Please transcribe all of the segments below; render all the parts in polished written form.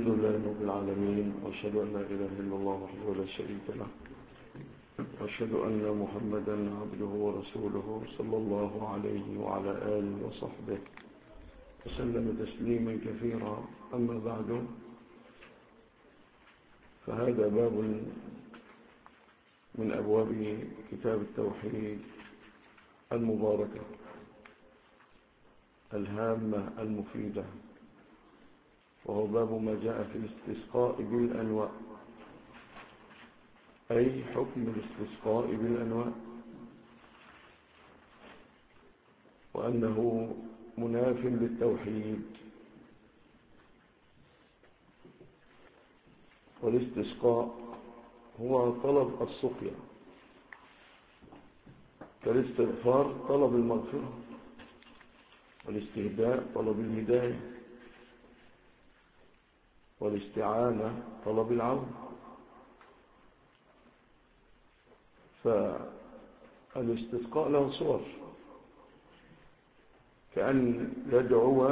الحمد لله رب العالمين، وأشهد أن لا إله إلا الله وحده لا شريك له، وأشهد أن محمدا عبده ورسوله صلى الله عليه وعلى آله وصحبه وسلم تسليما كثيرا. أما بعد، فهذا باب من أبواب كتاب التوحيد المباركة الهامة المفيدة، وهو باب ما جاء في الاستسقاء بالأنواع، أي حكم الاستسقاء بالأنواع، وأنه مناف للتوحيد. والاستسقاء هو طلب السقيا، كالاستغفار طلب المغفرة، والاستهداء طلب الهداية، والاستعانة طلب العون. فالاستسقاء له صور، كأن يدعو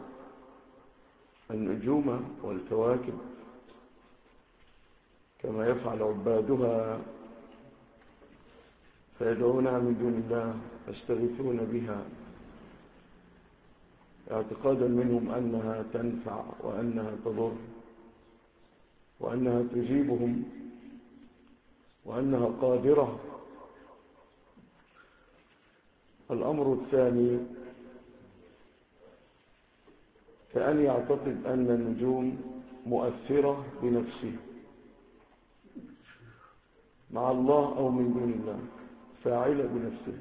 النجوم والكواكب كما يفعل عبادها، فيدعونها من دون الله، يستغيثون بها اعتقادا منهم أنها تنفع وأنها تضر وأنها تجيبهم وأنها قادرة. الأمر الثاني، كأن يعتقد أن النجوم مؤثرة بنفسه مع الله أو من دون الله، فاعلة بنفسه.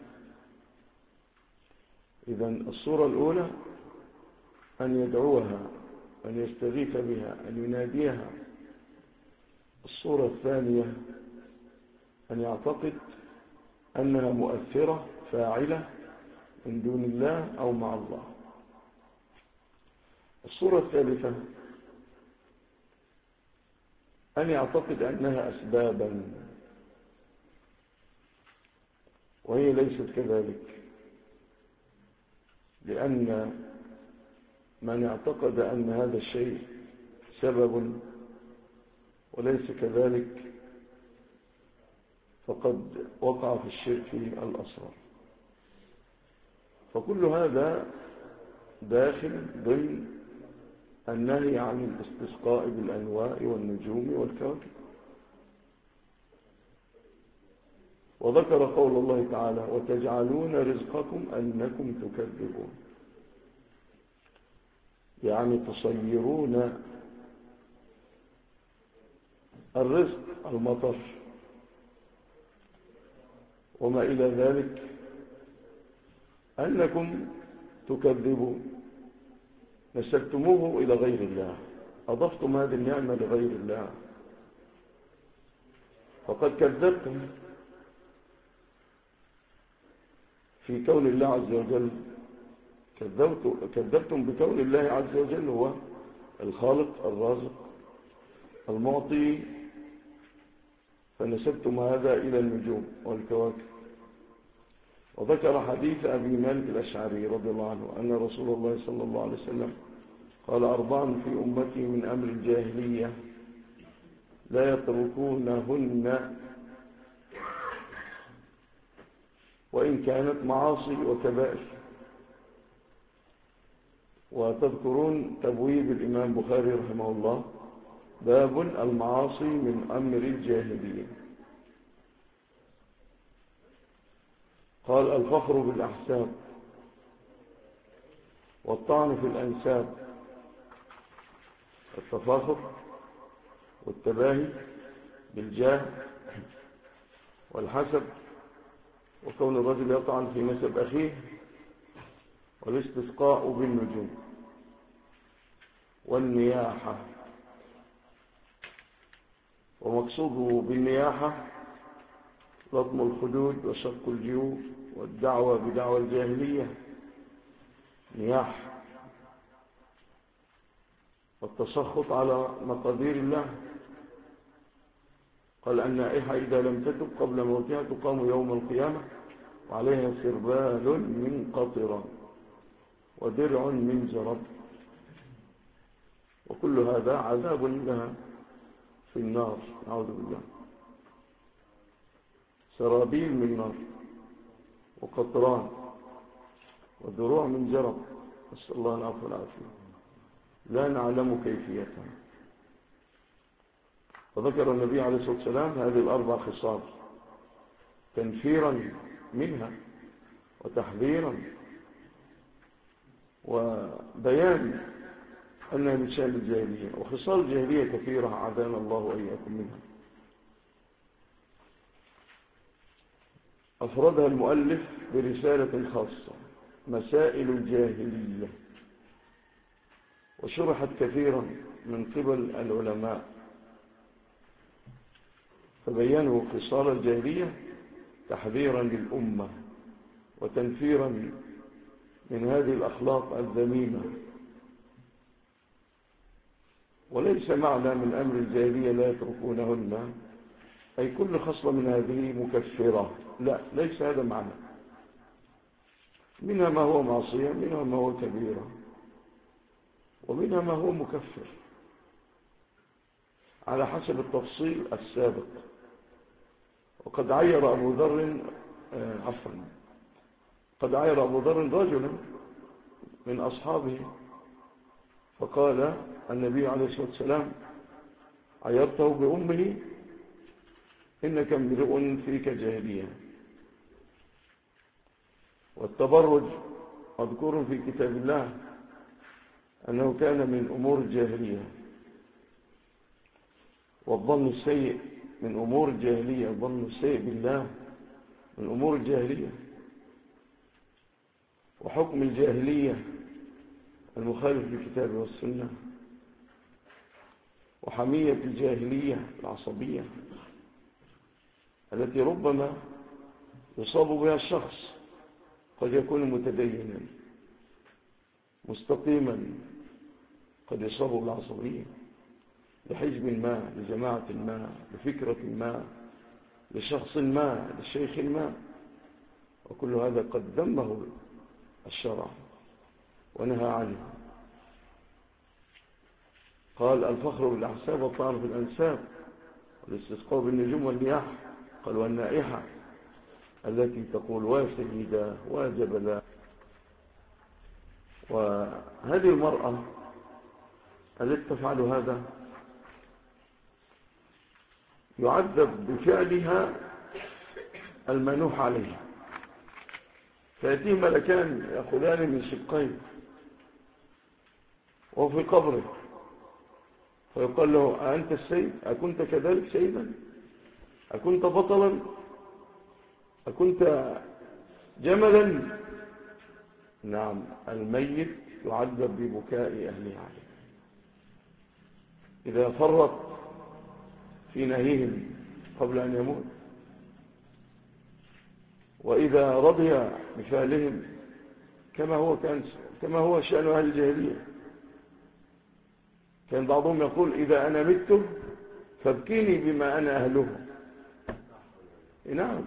إذن الصورة الأولى أن يدعوها، أن يستغيث بها، أن يناديها. الصورة الثانية أن يعتقد أنها مؤثرة فاعلة من دون الله أو مع الله. الصورة الثالثة أن يعتقد أنها أسبابا، وهي ليست كذلك، لأن من اعتقد أن هذا الشيء سبب وليس كذلك فقد وقع في الشرك الأصغر. فكل هذا داخل ضمن النهي عن الاستسقاء بالأنواع والنجوم والكواكب. وذكر قول الله تعالى: وتجعلون رزقكم أنكم تكذبون، يعني تصيرون الرزق المطر وما إلى ذلك أنكم تكذبون، نسبتموه إلى غير الله، أضفتم هذه النعمة لغير الله، فقد كذبتم في كون الله عز وجل، كذبتم بكون الله عز وجل هو الخالق الرازق المعطي، فنسبتم هذا إلى النجوم والكواكب. وذكر حديث أبي مالك الأشعري رضي الله عنه أن رسول الله صلى الله عليه وسلم قال: 4 في أمتي من أمر الجاهلية لا يتركونهن وإن كانت معاصي وكبائر. وتذكرون تبويب الإمام بخاري رحمه الله: باب المعاصي من أمر الجاهلية. قال: الفخر بالأحساب، والطعن في الأنساب، التفاخر والتباهي بالجاه والحسب، وكون الرجل يطعن في نسب أخيه، والاستسقاء بالنجوم، والنياحة. ومقصوده بالنياحة لطم الخدود وشق الجيوب والدعوة بدعوى الجاهلية، نياح، والتسخط على مقادير الله. قال: النائحة إذا لم تتب قبل موتها تقام يوم القيامة وعليها سربال من قطران ودرع من جرب. وكل هذا عذاب لها في النار، نعوذ بالله. سرابيل من نار وقطران ودروع من جرب، نسأل الله العفو والعافية، لا نعلم كيفيتها. وذكر النبي عليه الصلاة والسلام هذه الأربع خصال تنفيرا منها وتحذيرا وبيان أنها من شأن الجاهلية. وخصال الجاهلية كثيرة، عافانا الله وإياكم منها. أفردها المؤلف برسالة خاصة، مسائل الجاهلية، وشرحت كثيرا من قبل العلماء، فبينوا خصال الجاهلية تحذيرا للأمة وتنفيرا من هذه الأخلاق الذميمة. وليس معنى من أمر الجاهلية لا يتركونهن أي كل خصلة من هذه مكفرة، لا، ليس هذا معنى. منها ما هو معصية، منها ما هو كبيرة، ومنها ما هو مكفر على حسب التفصيل السابق. وقد عير أبو ذر قد عير أبو ذر رجلا من أصحابه، فقال النبي عليه الصلاة والسلام: عيرته بأمه إنك امرؤ فيك جاهلية. والتبرج مذكور في كتاب الله أنه كان من أمور الجاهلية، والظن السيء من أمور الجاهلية، الظن السيء بالله من أمور الجاهلية. وحكم الجاهلية المخالف للكتاب والسنة، وحمية الجاهلية العصبية التي ربما يصاب بها الشخص، قد يكون متدينا مستقيما، قد يصاب بالعصبية لحزب ما، لجماعة ما، لفكرة ما، لشخص ما، لشيخ ما، وكل هذا قد ذمه الشرع ونهى عنه. قال: الفخر بالأحساب والطعن في الأنساب والاستسقاء بالنجوم والمياح. قال: والنائحة التي تقول وسيدة وجبلا. وهذه المرأة التي تفعل هذا يعذب بفعلها المنوح عليه، فيأتيه ملكان يأخذان من شقين وهو في قبره، فيقال له: أأنت السيد؟ أكنت كذلك سيدا؟ أكنت بطلا؟ أكنت جملا؟ نعم، الميت يعذب ببكاء أهله عليه إذا فرط في نهيهم قبل أن يموت، وإذا رضي بفعلهم كما هو شأن أهل الجاهلية. كان بعضهم يقول: إذا أنا مت فابكيني بما أنا أهله. نعم،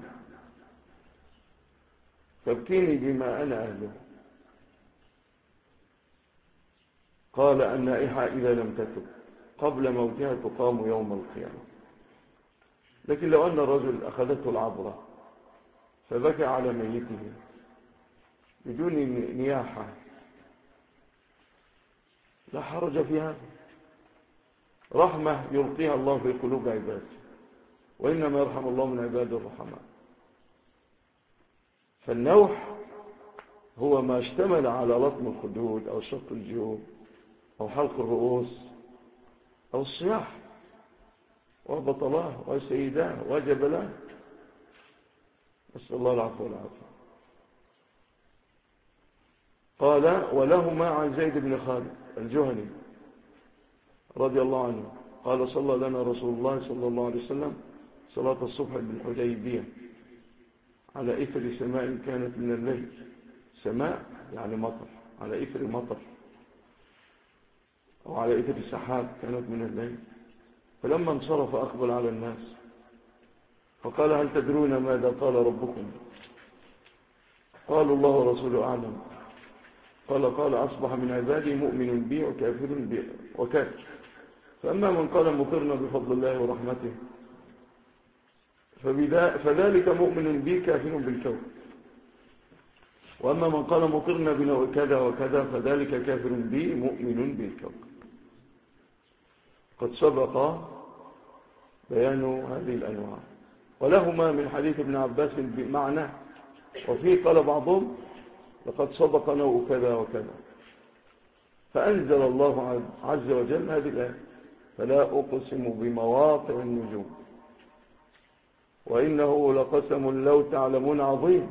فابكيني بما أنا أهله. قال: النائحة إذا لم تتب قبل موتها تقام يوم القيامة. لكن لو أن الرجل أخذته العبرة فبكى على ميته بدون نياحة لا حرج في هذا، رحمة يلقيها الله في قلوب عباده، وإنما يرحم الله من عباده الرحماء. فالنوح هو ما اشتمل على لطم الخدود أو شق الجيوب أو حلق الرؤوس أو الصياح وبطلاه وسيداه وجبلاه، نسأل الله العفو والعافية. قال: ولهما عن زيد بن خالد الجهني رضي الله عنه قال: صلى لنا رسول الله صلى الله عليه وسلم صلاة الصبح بالحديبية على إثر سماء كانت من الليل. سماء يعني مطر، على إثر مطر أو على إثر سحاب كانت من الليل. فلما انصرف أقبل على الناس فقال: هل تدرون ماذا قال ربكم؟ قالوا: الله ورسوله أعلم. قال أصبح من عبادي مؤمن بي وكافر بي وكافر. فأما من قال مطرنا بفضل الله ورحمته فذلك مؤمن بي كافر بالكون. وأما من قال مطرنا بنوع كذا وكذا فذلك كافر بي مؤمن بالكون. قد سبق بيان هذه الأنواع، ولهما من حديث ابن عباس بمعنى، وفيه قال بعضهم لقد سبق نوع كذا وكذا. فأنزل الله عز وجل هذه الآية: فلا أقسم بمواقع النجوم وإنه لقسم لو تعلمون عظيم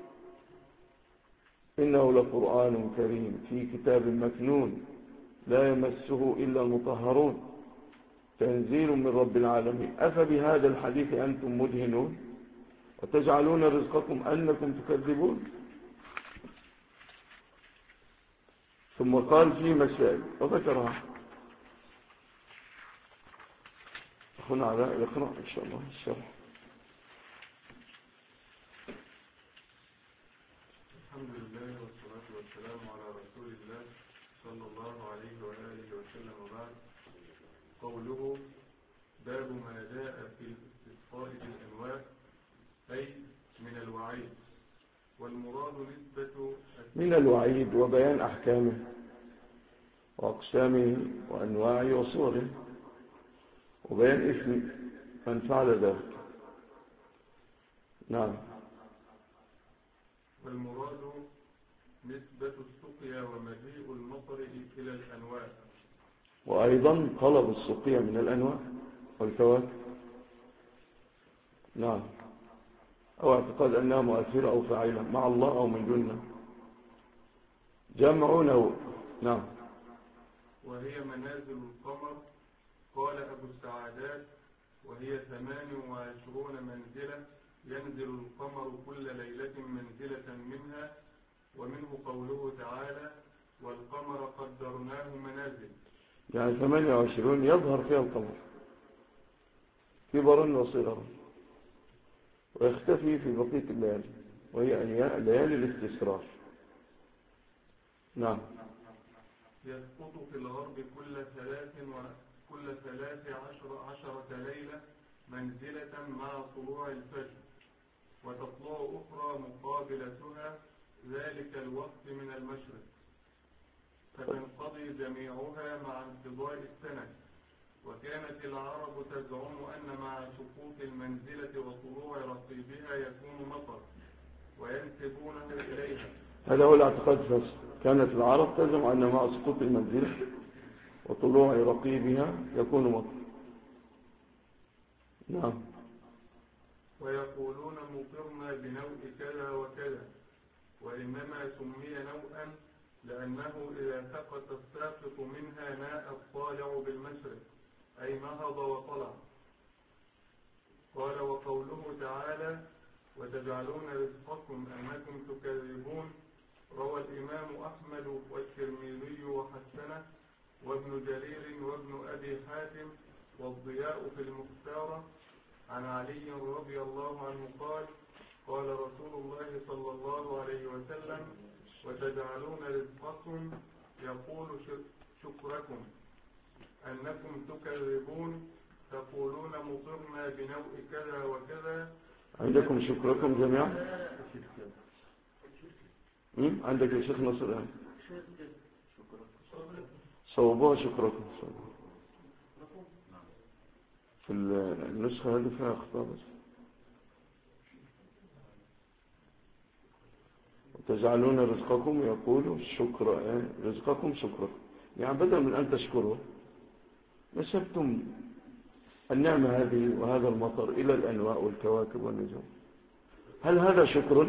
إنه لقرآن كريم في كتاب مكنون لا يمسه إلا المطهرون تنزيل من رب العالمين أفبهذا الحديث أنتم مدهنون وتجعلون رزقكم أنكم تكذبون. ثم قال في مسائل وذكرها أخونا علاء يقرأ إن شاء الله الشرح. الحمد لله والصلاة والسلام على رسول الله صلى الله عليه وآله وسلم. وبعد. قوله باب ما جاء في الاستسقاء بالأنواع أي من الوعيد، والمراد نسبة من الوعيد وبيان أحكامه وأقسامه وأنواعه وصوره وبيان اسم من فعل ذلك. نعم. والمراد نسبة السقيا ومجيء المطر إلى الأنواع، وأيضا طلب السقيا من الأنواع والكواكب. نعم. أو اعتقاد أنها مؤثرة أو فاعلة مع الله أو من دونه. جمع نوع. نعم. وهي منازل القمر. قال أبو السعادات وهي 28 منزلة ينزل القمر كل ليلة منزلة منها، ومنه قوله تعالى والقمر قدرناه منازل، يعني 28 يظهر فيها القمر كبرا وصغرا ويختفي في بقية الليالي وهي ليالي الاستسرار. نعم. يسقط في الغرب كل 13 ليلة منزلة مع طلوع الفجر، وتطلع أخرى مقابلتها ذلك الوقت من المشرق، فتنقضي جميعها مع انقضاء السنة. وكانت العرب تزعم أن مع سقوط المنزلة وطلوع رقيبها يكون مطر وينسبونه إليها. هذا هو الاعتقاد الفاسد. كانت العرب تزعم أن مع سقوط المنزلة وطلوع رقيبها يكون مطر. نعم. ويقولون مطرنا بنوء كذا وكذا، وإنما سمي نوءا لأنه إذا سقط الساقط منها ناء الطالع بالمشرق أي نهض وطلع. قال وقوله تعالى وتجعلون رزقكم أنكم تكذبون روى الإمام أحمد والترمذي وحسنه وابن جرير وابن أبي حاتم والضياء في المختارة عن علي رضي الله عنه قال قال رسول الله صلى الله عليه وسلم وتجعلون رزقكم يقول شكركم أنكم تكذبون تقولون مطرنا بنوء كذا وكذا. عندكم شكركم جميعا. عندك يا شيخ نصر صوبوها شكركم. في النسخة هذه فيها أخطاء بس. وتجعلون رزقكم يقولوا شكرا رزقكم شكركم، يعني بدل من أن تشكروا نسبتم النعمة هذه وهذا المطر إلى الأنواع والكواكب والنجوم. هل هذا شكر؟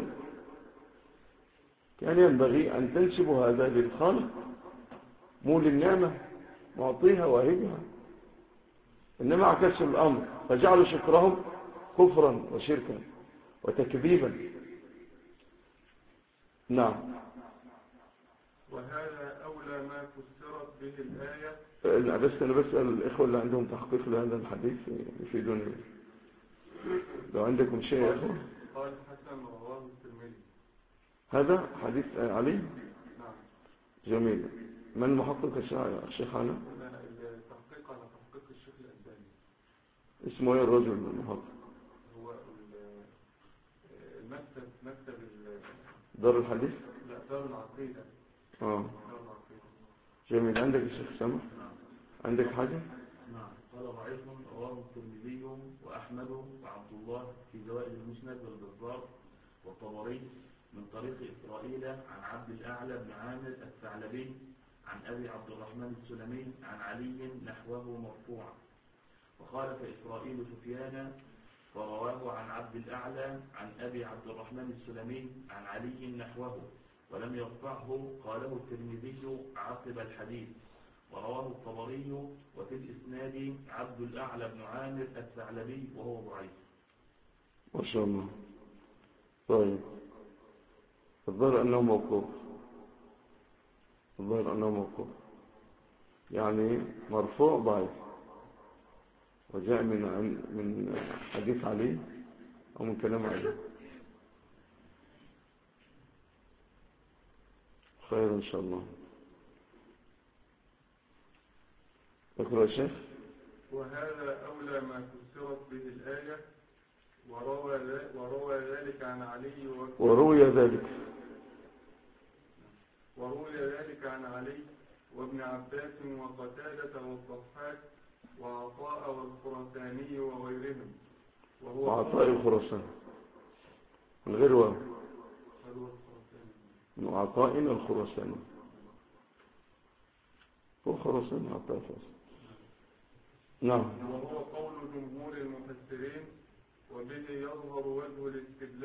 كان ينبغي أن تنسبوا هذا للخالق مو للنعمة معطيها واهبها، إنما عكسوا الأمر فجعلوا شكرهم كفرا وشركا وتكذيبا. نعم. وهذا أولى ما فسرت به الآية. أنا بسأل الإخوة اللي عندهم تحقيق لهذا الحديث يفيدوني لو عندكم شيء يا إخوة. قال حسن رواه الترمذي. هذا حديث علي. نعم. جميل. من محقق الشيخ هنا؟ التحقيق على تحقيق الشيخ الألباني. اسمه ايه الرجل المحقق؟ هو مكتب دار الحديث؟ لا، دار العقيدة. دار العقيدة. جميل. عندك الشيخ سامح؟ عندك حاجة؟ نعم. قال ضعيف رواه الترمذي وأحمد وعبد الله في زوائد المسند والبزار والطبري من طريق إسرائيل عن عبد الأعلى بن عامر الثعلبي عن أبي عبد الرحمن السلمي عن علي نحوه مرفوعا. وخالف إسرائيل سفيان فرواه عن عبد الأعلى عن أبي عبد الرحمن السلمي عن علي نحوه ولم يرفعه. قاله الترمذي عقب الحديث. ورواه الطبري وفي الإسناد عبد الأعلى بن عامر الثعلبي وهو ضعيف. ما شاء الله. طيب، الظاهر أنه موقوف، يعني مرفوع ضعيف، وجاء من حديث علي أو من كلام علي. خير إن شاء الله. اقرأ يا شيخ. وهذا أولى ما فسرت به الآية. وروى ذلك عن علي وابن عباس وقتادة والضحاك وعطاء والخراساني وغيرهم. وعطاء الخراساني من غير واو. وعطاء الخراساني هو خراساني عطاء الخراساني. نعم. وهو قول جمهور المفسرين، وبه يظهر وجه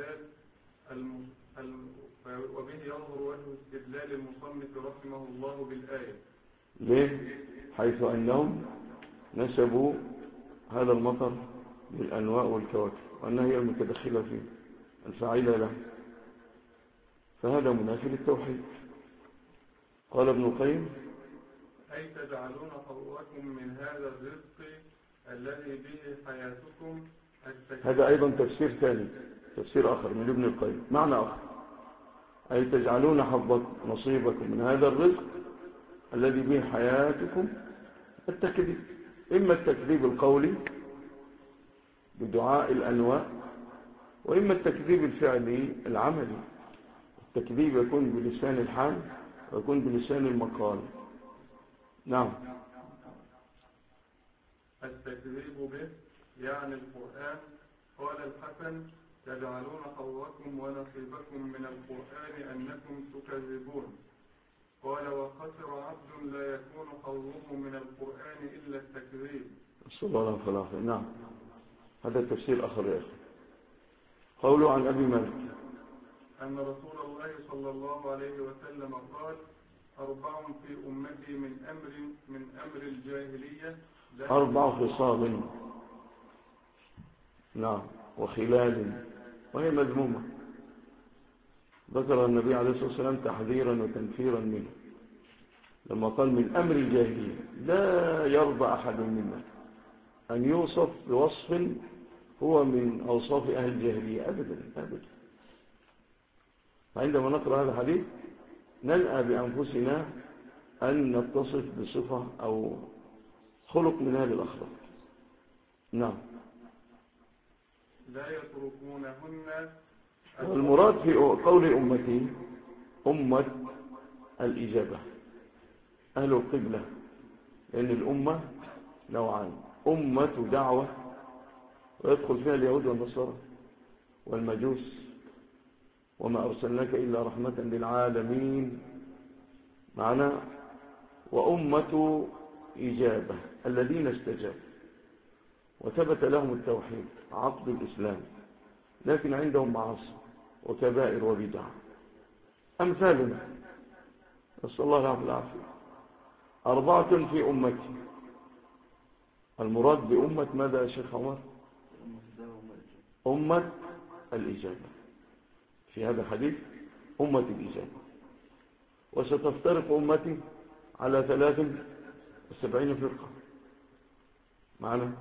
استدلال المصنف رحمه الله بالآية. ليه؟ حيث أنهم نسبوا هذا المطر للأنواء والكواكب، وأنها هي المتدخلة فيه الفاعلة له، فهذا منافي للتوحيد. قال ابن القيم: أي تجعلون حظكم من هذا الرزق الذي به حياتكم. هذا أيضا تفسير ثاني، تفسير آخر من ابن القيم، معنى آخر. أي تجعلون حظكم، نصيبكم من هذا الرزق الذي به حياتكم التكذيب، إما التكذيب القولي بدعاء الأنواء، وإما التكذيب الفعلي العملي. التكذيب يكون بلسان الحال ويكون بلسان المقال. نعم. التكذيب به يعني القرآن. قال الحسن: تجعلون حظكم ونصيبكم من القرآن أنكم تكذبون. قال: وخسر عبد لا يكون حظه من القرآن إلا التكذيب. صلى الله عليه وسلم. نعم، هذا التفسير آخر يا أخي. قوله عن أبي مالك أن رسول الله صلى الله عليه وسلم قال: 4 في أمتي من أمر الجاهلية 4 خصال، نعم، وخلال، وهي مذمومة. ذكر النبي عليه الصلاة والسلام تحذيرا وتنفيرا منه لما قال من أمر الجاهلية. لا يرضى أحد منا أن يوصف بوصف هو من أوصاف أهل الجاهلية أبدا أبدا. عندما نقرأ هذا الحديث نلقى بأنفسنا أن نتصف بصفة أو خلق من هذه الأخلاق. نعم. لا يتركونهن. المراد في قول أمتي أمة الإجابة، أهل القبلة، لأن الأمة نوعان: أمة دعوة ويدخل فيها اليهود والنصارى والمجوس، وما أرسلناك إلا رحمة للعالمين معنا، وأمة إجابة الذين استجابوا وثبت لهم التوحيد عقد الإسلام، لكن عندهم معاصي وكبائر وبدع أمثالنا، نسأل الله العافية. 4 في أمتي. المراد بأمة ماذا يا شيخ عمر؟ أمة الإجابة. في هذا الحديث أمة الإجابة. وستفترق أمتي على 73 فرقة معنا.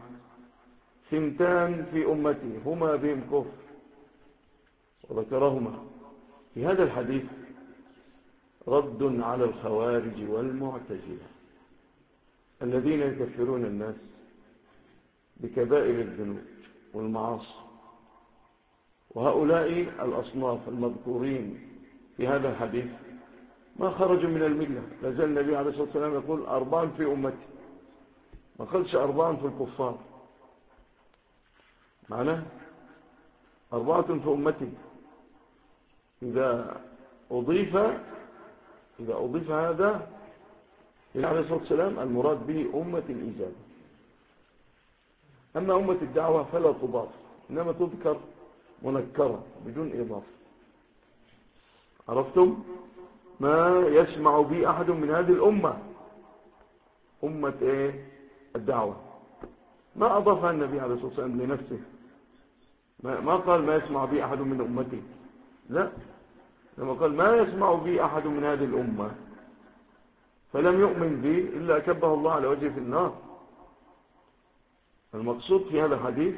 2 في أمتي هما بهم كفر، وذكرهما في هذا الحديث رد على الخوارج والمعتزلة الذين يكفرون الناس بكبائر الذنوب والمعاصي. وهؤلاء الأصناف المذكورين في هذا الحديث ما خرجوا من الملة. لازال النبي عليه الصلاة والسلام يقول 4 في أمتي، ما قالش 4 في الكفار، معناه 4 في أمتي. إذا أضيف هذا إلى عليه الصلاة والسلام المراد به أمة الإجابة. أما أمة الدعوة فلا تضاف، إنما تذكر منكرة بدون إضافة. عرفتم؟ ما يسمع به أحد من هذه الأمة، أمة إيه؟ الدعوة. ما أضافها النبي عليه الصلاة والسلام لنفسه، ما قال ما يسمع به أحد من أمتي، لا، لما قال ما يسمع به أحد من هذه الأمة فلم يؤمن به إلا أكبه الله على وجهه في النار. المقصود في هذا الحديث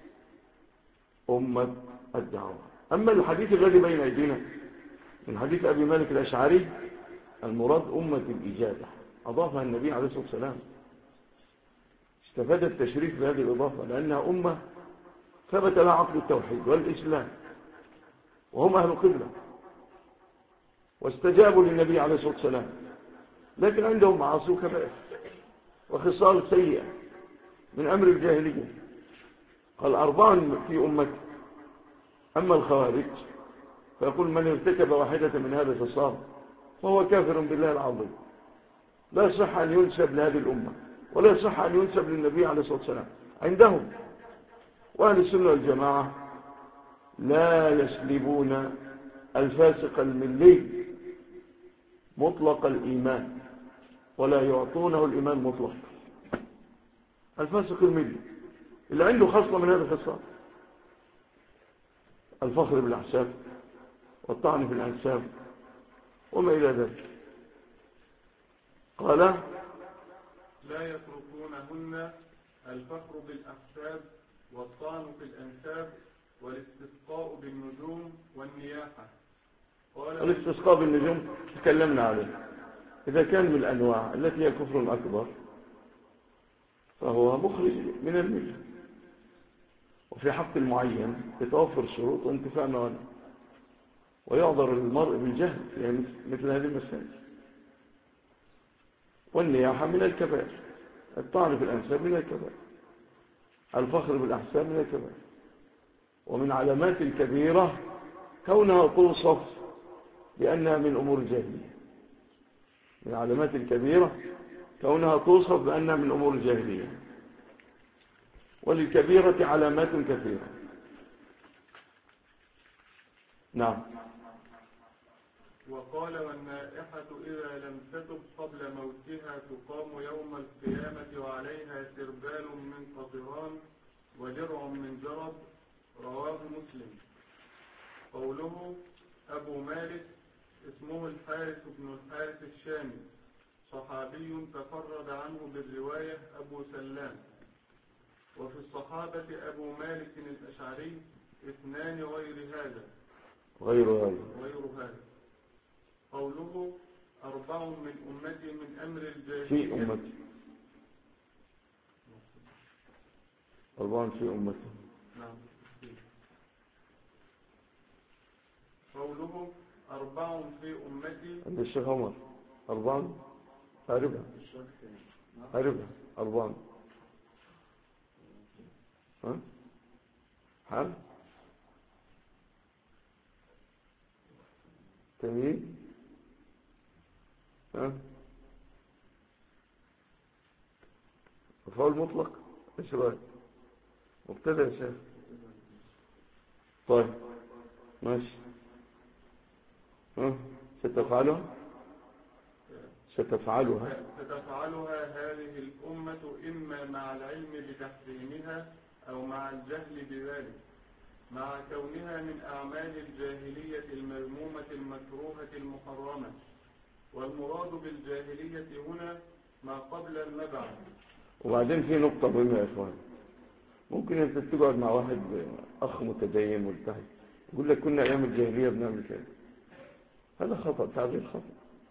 أمة الدعوة. أما الحديث الذي بين أيدينا من حديث أبي مالك الأشعري المراد أمة الإجابة، أضافها النبي عليه الصلاة والسلام. استفاد التشريف بهذه الإضافة لأنها أمة ثبت لها عقد التوحيد والإسلام، وهم أهل القبلة واستجابوا للنبي عليه الصلاة والسلام، لكن عندهم معاصي وكبائر وخصال سيئة من أمر الجاهلية. قال 4 في أمتي. أما الخوارج فيقول من ارتكب واحدة من هذا الخصال فهو كافر بالله العظيم. لا يصح أن ينسب لهذه الأمة ولا يصح أن ينسب للنبي عليه الصلاة والسلام عندهم. وأهل السنة والجماعة لا يسلبون الفاسق الملي مطلق الإيمان ولا يعطونه الإيمان مطلق. الفاسق الملي اللي عنده خصلة من هذا الخصال، الفخر بالأحساب والطعن في الأنساب وما إلى ذلك، قال لا يتركونهن الفخر بالأحساب والطعن في الأنساب والاستسقاء بالنجوم والنياحة. الاستسقاء بالنجوم تكلمنا عليه، إذا كان من الأنواع التي هي كفر الأكبر فهو مخرج من الملة. وفي حق المعين يتوفر شروط وانتفاء موانع، ويعذر المرء بالجهل في مثل هذه المسائل. والنياحة من الكبائر، الطعن في الأنساب من الكبائر، الفخر بالأحساب من الكبائر. ومن علامات الكبيرة كونها توصف بأنها من أمور الجاهلية. من علامات الكبيرة كونها توصف بأنها من أمور الجاهلية. وللكبيرة علامات كثيرة. نعم. وقال والنائحة إذا لم تتب قبل موتها تقام يوم القيامة وعليها سربال من قطران ودرع من جرب. رواه مسلم. قوله أبو مالك اسمه الحارث بن الحارث الشامي، صحابي تفرد عنه بالرواية أبو سلام. وفي الصحابة أبو مالك الأشعري 2 غير هذا. قوله 4 من أمتي من أمر الجاهلية في أمتي، 4 في أمتي. نعم. قوله 4 في أمتي عند الشيخ عمر 4 عربها 4 ها حال تمييز ها مفعول مطلق. ايش رايك؟ مبتدا يا شيخ. طيب ماشي. ستفعلها هذه الأمة إما مع العلم بتحريمها أو مع الجهل بذلك، مع كونها من أعمال الجاهلية المذمومة المكروهة المحرمة. والمراد بالجاهلية هنا ما قبل المبعث. وبعدين في نقطة مهمة يا إخوان، ممكن أنت تقعد مع واحد أخ متدين ملتحي يقول لك كنا أيام الجاهلية بنعمل كده. هذا خطأ، تعبير خطأ.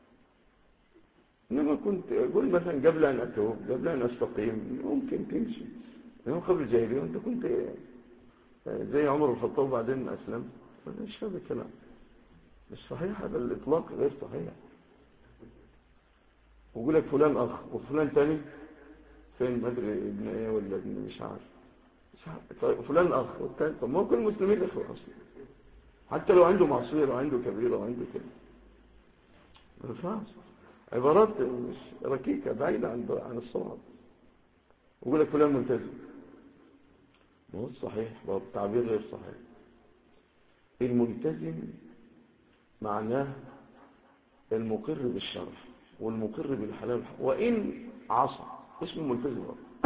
إنما كنت أقول مثلا قبل أن أتوب قبل أن أستقيم ممكن تمشي، إنما قبل الجاهلية وأنت كنت زي عمر الخطاب بعدين أسلم، مش هذا الكلام مش صحيح، هذا الإطلاق غير صحيح. ويقول لك فلان أخ وفلان تاني فين، ما أدري ابن إيه ولا ابن مش عارف. طيب فلان أخ والتاني، طب ما كل المسلمين أخوة أصلا، حتى لو عنده معصية لو عنده كبيرة وعنده كده، ما ينفعش. عبارات مش ركيكة بعيدة عن الصواب. ويقول لك فلان ملتزم، ما هو صحيح، ما هو التعبير غير صحيح. الملتزم معناه المقر بالشرع والمقر بالحلال وإن عصى اسمه ملتزم.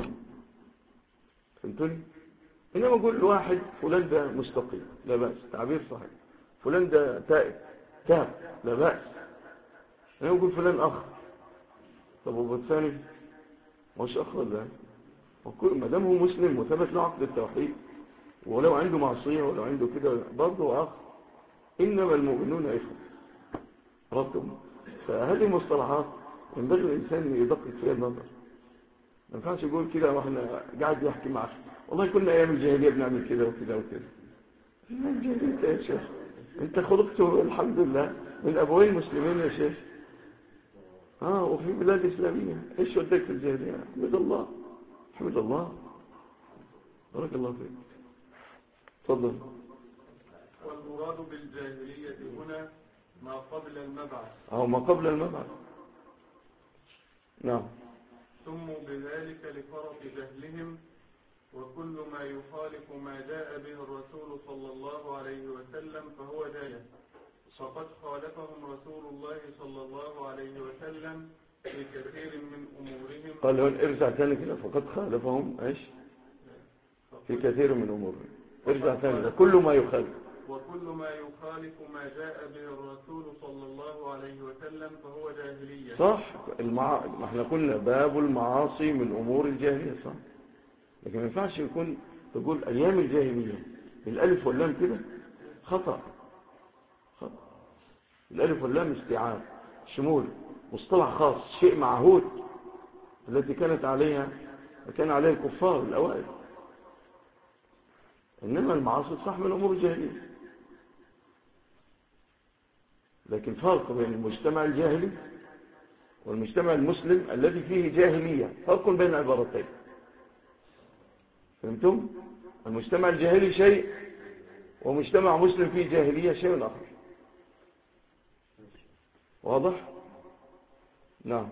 فهمتني؟ إنما أقول لواحد فلان ده مستقيم لا بأس، تعبير صحيح. فلان ده تاب لا بأس. إنما أقول فلان أخ، طب والثاني مش أخ ولا ما دام هو مسلم وثبت له عقد التوحيد ولو عنده معصية ولو عنده كده برضه أخ. إنما المؤمنون إخوة ربهم. فهذه المصطلحات ينبغي الإنسان يدقق فيها النظر. ما ينفعش يقول كده واحنا قاعد يحكي معك والله كنا أيام الجاهلية بنعمل كده وكده وكده. الجاهلية يا شيخ، أنت خلقت الحمد لله من أبوين مسلمين يا شيخ، وفي بلاد إسلامية، إيش ودك في الجاهلية؟ حمد الله حمد الله، بارك الله فيك. تفضل. والمراد بالجاهلية هنا ما قبل المبعث، ما قبل المبعث. نعم. سموا بذلك لفرط جهلهم، وكل ما يخالف ما جاء به الرسول صلى الله عليه وسلم فهو جاهل، فقد خالفهم رسول الله صلى الله عليه وسلم في كثير من أمورهم. قال هون ارجع ثاني كده، فقد خالفهم ايش في كثير من أمورهم. ارجع ثاني، كل ما يخالف ما جاء به الرسول صلى الله عليه وسلم فهو جاهلية. صح. ما احنا قلنا باب المعاصي من أمور الجاهلية، صح. لكن ما ينفعش يكون تقول أيام الجاهلية الألف واللام كده، خطأ. الألف واللام استيعاب شمول، مصطلح خاص، شيء معهود التي كان عليها الكفار الأوائل. إنما المعاصي صح من أمور الجاهلية. لكن فرق بين المجتمع الجاهلي والمجتمع المسلم الذي فيه جاهلية، فرق بين العبارتين. فهمتم؟ المجتمع الجاهلي شيء، ومجتمع مسلم فيه جاهلية شيء آخر. واضح؟ نعم.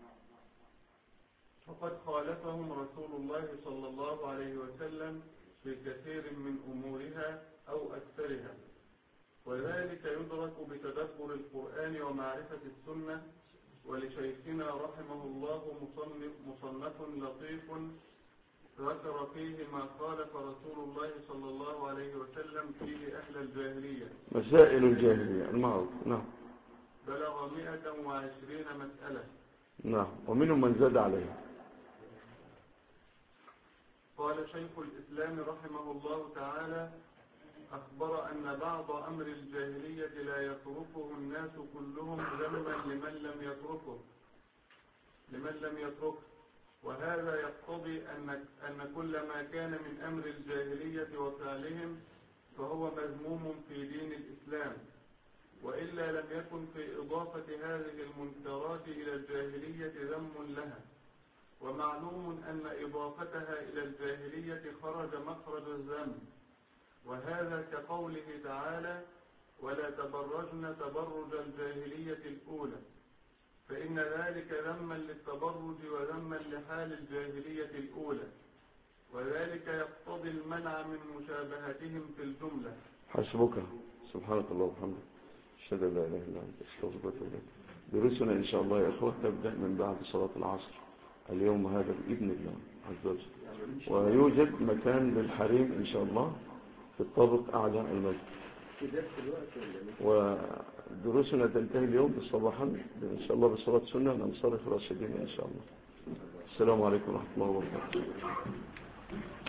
فقد خالفهم رسول الله صلى الله عليه وسلم في كثير من أمورها أو أكثرها، وذلك يدرك بتدبر القرآن ومعرفة السنة. ولشيخنا رحمه الله مصنف لطيف ذكر فيه ما خالف رسول الله صلى الله عليه وسلم فيه أهل الجاهلية، مسائل الجاهلية المعروف. نعم. بلغ 120 مسألة. نعم. ومنهم من زاد عليه. قال شيخ الإسلام رحمه الله تعالى: أخبر أن بعض أمر الجاهلية لا يتركه الناس كلهم ذنبا لمن لم يتركه، وهذا يقتضي أن كل ما كان من أمر الجاهلية وفعلهم فهو مذموم في دين الإسلام، وإلا لم يكن في إضافة هذه المنكرات إلى الجاهلية ذم لها. ومعلوم أن إضافتها إلى الجاهلية خرج مخرج الذم، وهذا كقوله تعالى: ولا تبرجن تبرج الجاهلية الأولى، فإن ذلك ذما للتبرج وذما لحال الجاهلية الأولى، وذلك يقتضي المنع من مشابهتهم في الجملة. حسبك. سبحانك الله وبحمدك، أشهد أن لا إله إلا أنت، أستغفرك وأتوب إليك. دروسنا إن شاء الله يا إخوة تبدأ من بعد صلاة العصر اليوم هذا بإذن الله عز وجل، ويوجد مكان للحريم إن شاء الله في الطابق أعلى المسجد. ودروسنا تنتهي اليوم صباحا إن شاء الله بصلاة سنة، وننصرف راشدين إن شاء الله. السلام عليكم ورحمة الله وبركاته.